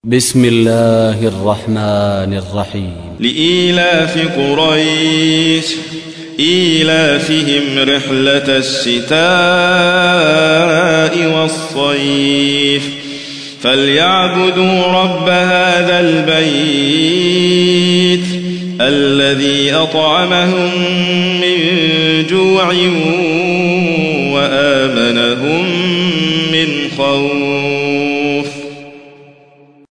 بسم الله الرحمن الرحيم. لإيلاف قريش إيلافهم رحلة الشتاء والصيف فليعبدوا رب هذا البيت الذي أطعمهم من جوع وآمنهم من خوف.